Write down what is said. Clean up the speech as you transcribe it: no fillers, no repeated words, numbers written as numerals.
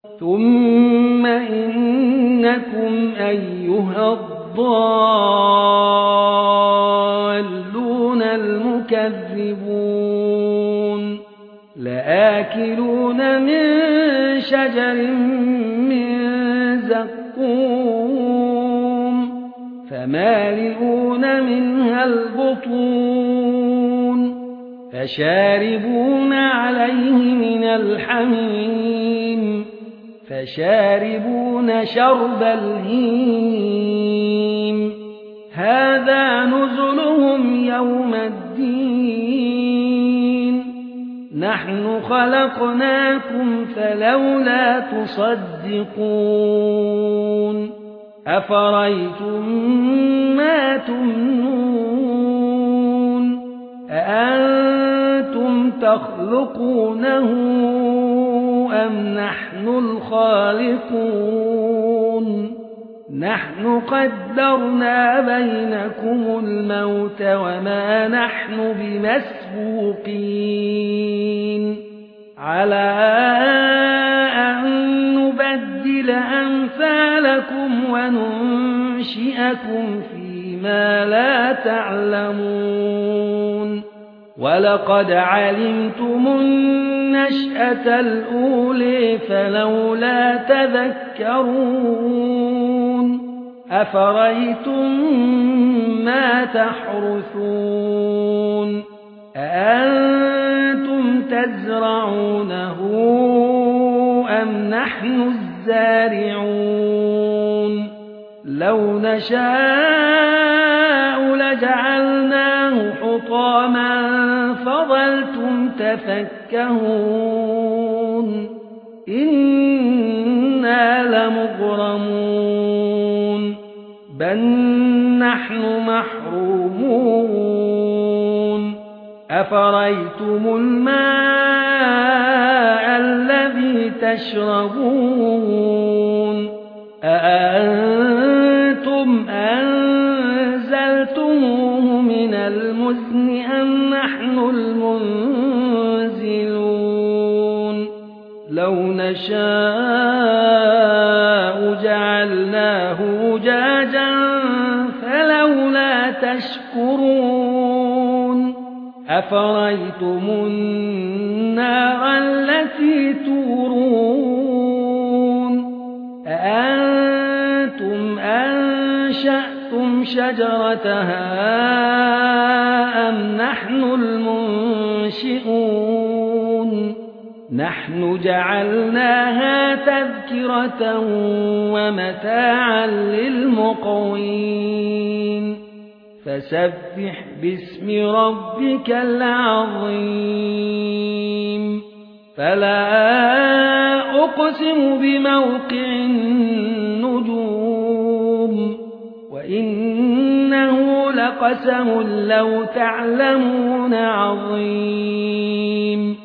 ثم إنكم أيها الضالون المكذبون لآكلون من شجر من زقوم فمالئون منها البطون فشاربون عليه من الحميم فشاربون شرب الهيم هذا نزلهم يوم الدين نحن خلقناكم فلولا تصدقون أفرأيتم ما تمنون أأنتم تخلقونه أم نحن الخالقون نحن قدرنا بينكم الموت وما نحن بمسبوقين على أن نبدل أمثالكم وننشئكم فيما لا تعلمون ولقد علمتم النشأة الأولى فلولا تذكرون أفرأيتم ما تحرثون أأنتم تزرعونه أم نحن الزارعون لو نشاء لجعلناه حطاما فظلتم تفكهون إنا لمغرمون بل نحن محرومون أفرأيتم الماء الذي تشربون أأنتم أنزلتموه من المزن أم نحن المنزلون لو نشاء جعلناه أجاجا فلولا تشكرون أفرأيتم النار التي تورون أأنتم أنشأتم شجرتها أم نحن المنشئون نحن جعلناها تذكرة ومتاعا للمقوين فسبح باسم ربك العظيم فلا أقسم بموقع النجوم وإنه لقسم لو تعلمون عظيم